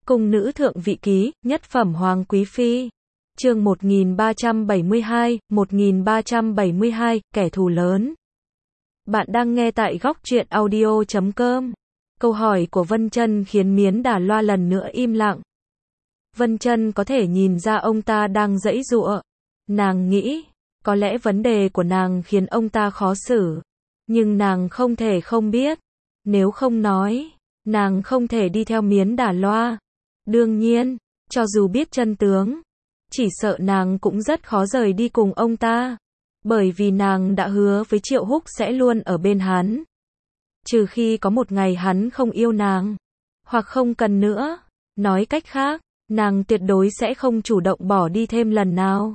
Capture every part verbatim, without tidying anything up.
Cung nữ thượng vị ký, nhất phẩm hoàng quý phi. Chương một nghìn ba trăm bảy mươi hai, một nghìn ba trăm bảy mươi hai, kẻ thù lớn. Bạn đang nghe tại góc truyện audio chấm com. Câu hỏi của Vân Chân khiến Miến Đà Loa lần nữa im lặng. Vân Chân có thể nhìn ra ông ta đang giãy giụa. Nàng nghĩ, có lẽ vấn đề của nàng khiến ông ta khó xử. Nhưng nàng không thể không biết. Nếu không nói, nàng không thể đi theo Miến Đà Loa. Đương nhiên, cho dù biết chân tướng, chỉ sợ nàng cũng rất khó rời đi cùng ông ta. Bởi vì nàng đã hứa với Triệu Húc sẽ luôn ở bên hắn. Trừ khi có một ngày hắn không yêu nàng, hoặc không cần nữa. Nói cách khác, nàng tuyệt đối sẽ không chủ động bỏ đi thêm lần nào.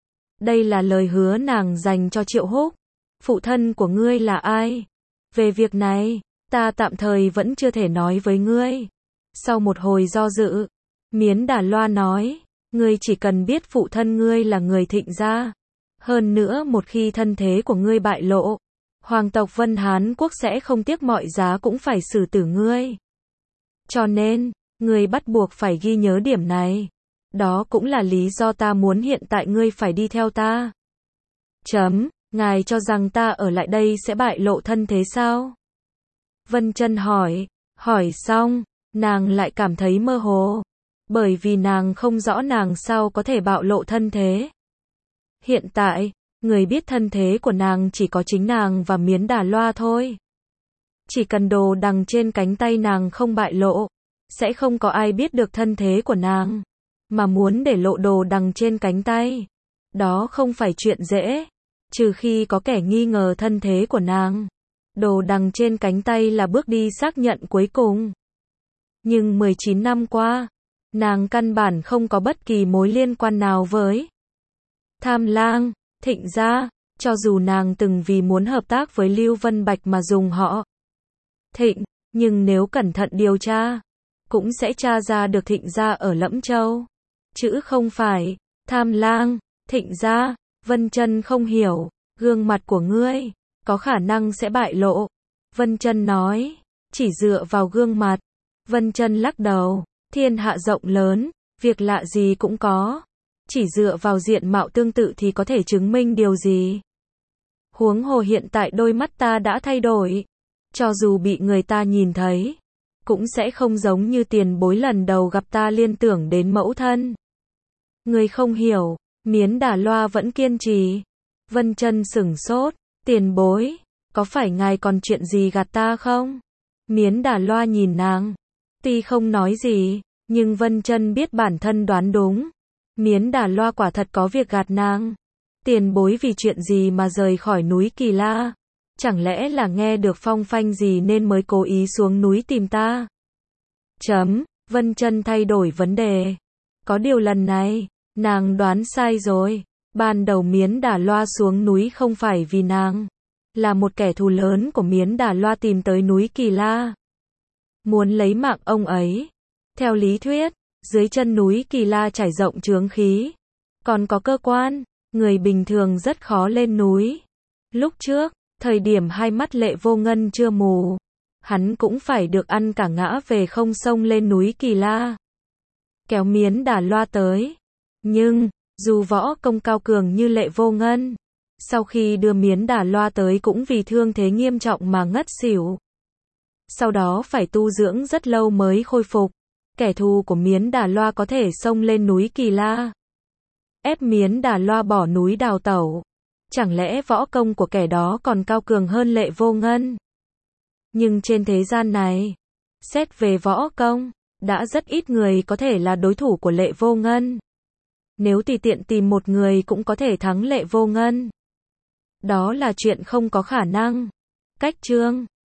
Đây là lời hứa nàng dành cho Triệu Húc. Phụ thân của ngươi là ai? Về việc này, ta tạm thời vẫn chưa thể nói với ngươi. Sau một hồi do dự, Miến Đà Loa nói, ngươi chỉ cần biết phụ thân ngươi là người Thịnh gia. Hơn nữa một khi thân thế của ngươi bại lộ, hoàng tộc Vân Hán Quốc sẽ không tiếc mọi giá cũng phải xử tử ngươi. Cho nên, ngươi bắt buộc phải ghi nhớ điểm này. Đó cũng là lý do ta muốn hiện tại ngươi phải đi theo ta. Chấm, ngài cho rằng ta ở lại đây sẽ bại lộ thân thế sao? Vân Chân hỏi, hỏi xong, nàng lại cảm thấy mơ hồ. Bởi vì nàng không rõ nàng sao có thể bạo lộ thân thế. Hiện tại, người biết thân thế của nàng chỉ có chính nàng và Miến Đà Loa thôi. Chỉ cần đồ đằng trên cánh tay nàng không bại lộ, sẽ không có ai biết được thân thế của nàng. Mà muốn để lộ đồ đằng trên cánh tay, đó không phải chuyện dễ. Trừ khi có kẻ nghi ngờ thân thế của nàng. Đồ đằng trên cánh tay là bước đi xác nhận cuối cùng. Nhưng mười chín năm qua, nàng căn bản không có bất kỳ mối liên quan nào với Tham Lang, Thịnh gia, cho dù nàng từng vì muốn hợp tác với Lưu Vân Bạch mà dùng họ Thịnh, nhưng nếu cẩn thận điều tra, cũng sẽ tra ra được Thịnh gia ở Lẫm Châu, chứ không phải Tham Lang, Thịnh gia. Vân Chân không hiểu, gương mặt của ngươi có khả năng sẽ bại lộ. Vân Chân nói, chỉ dựa vào gương mặt. Vân Chân lắc đầu, thiên hạ rộng lớn, việc lạ gì cũng có. Chỉ dựa vào diện mạo tương tự thì có thể chứng minh điều gì? Huống hồ hiện tại đôi mắt ta đã thay đổi. Cho dù bị người ta nhìn thấy, cũng sẽ không giống như tiền bối lần đầu gặp ta liên tưởng đến mẫu thân. Ngươi không hiểu, Miến Đà Loa vẫn kiên trì. Vân Chân sửng sốt, tiền bối, có phải ngài còn chuyện gì gạt ta không? Miến Đà Loa nhìn nàng, tuy không nói gì, nhưng Vân Chân biết bản thân đoán đúng. Miến Đà Loa quả thật có việc gạt nàng. Tiền bối vì chuyện gì mà rời khỏi núi Kỳ La? Chẳng lẽ là nghe được phong phanh gì nên mới cố ý xuống núi tìm ta? Chấm, Vân Chân thay đổi vấn đề. Có điều lần này, nàng đoán sai rồi. Ban đầu Miến Đà Loa xuống núi không phải vì nàng. Là một kẻ thù lớn của Miến Đà Loa tìm tới núi Kỳ La. Muốn lấy mạng ông ấy. Theo lý thuyết, dưới chân núi Kỳ La trải rộng chướng khí. Còn có cơ quan, người bình thường rất khó lên núi. Lúc trước, thời điểm hai mắt Lệ Vô Ngân chưa mù, hắn cũng phải được ăn cả ngã về không xông lên núi Kỳ La. Kéo Miến Đà Loa tới. Nhưng, dù võ công cao cường như Lệ Vô Ngân, sau khi đưa Miến Đà Loa tới cũng vì thương thế nghiêm trọng mà ngất xỉu. Sau đó phải tu dưỡng rất lâu mới khôi phục. Kẻ thù của Miến Đà Loa có thể xông lên núi Kỳ La, ép Miến Đà Loa bỏ núi đào tẩu. Chẳng lẽ võ công của kẻ đó còn cao cường hơn Lệ Vô Ngân? Nhưng trên thế gian này, xét về võ công, đã rất ít người có thể là đối thủ của Lệ Vô Ngân. Nếu tùy tiện tìm một người cũng có thể thắng Lệ Vô Ngân, đó là chuyện không có khả năng. Cách chương